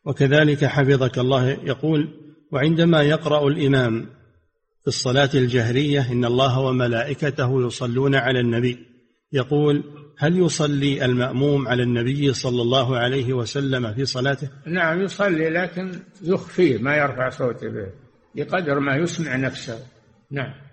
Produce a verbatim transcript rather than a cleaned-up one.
وكذلك حفظك الله يقول: وعندما يقرأ الإمام في الصلاة الجهرية إن الله وملائكته يصلون على النبي، يقول: هل يصلي المأموم على النبي صلى الله عليه وسلم في صلاته؟ نعم يصلي، لكن يخفيه، ما يرفع صوته به بقدر ما يسمع نفسه. نعم.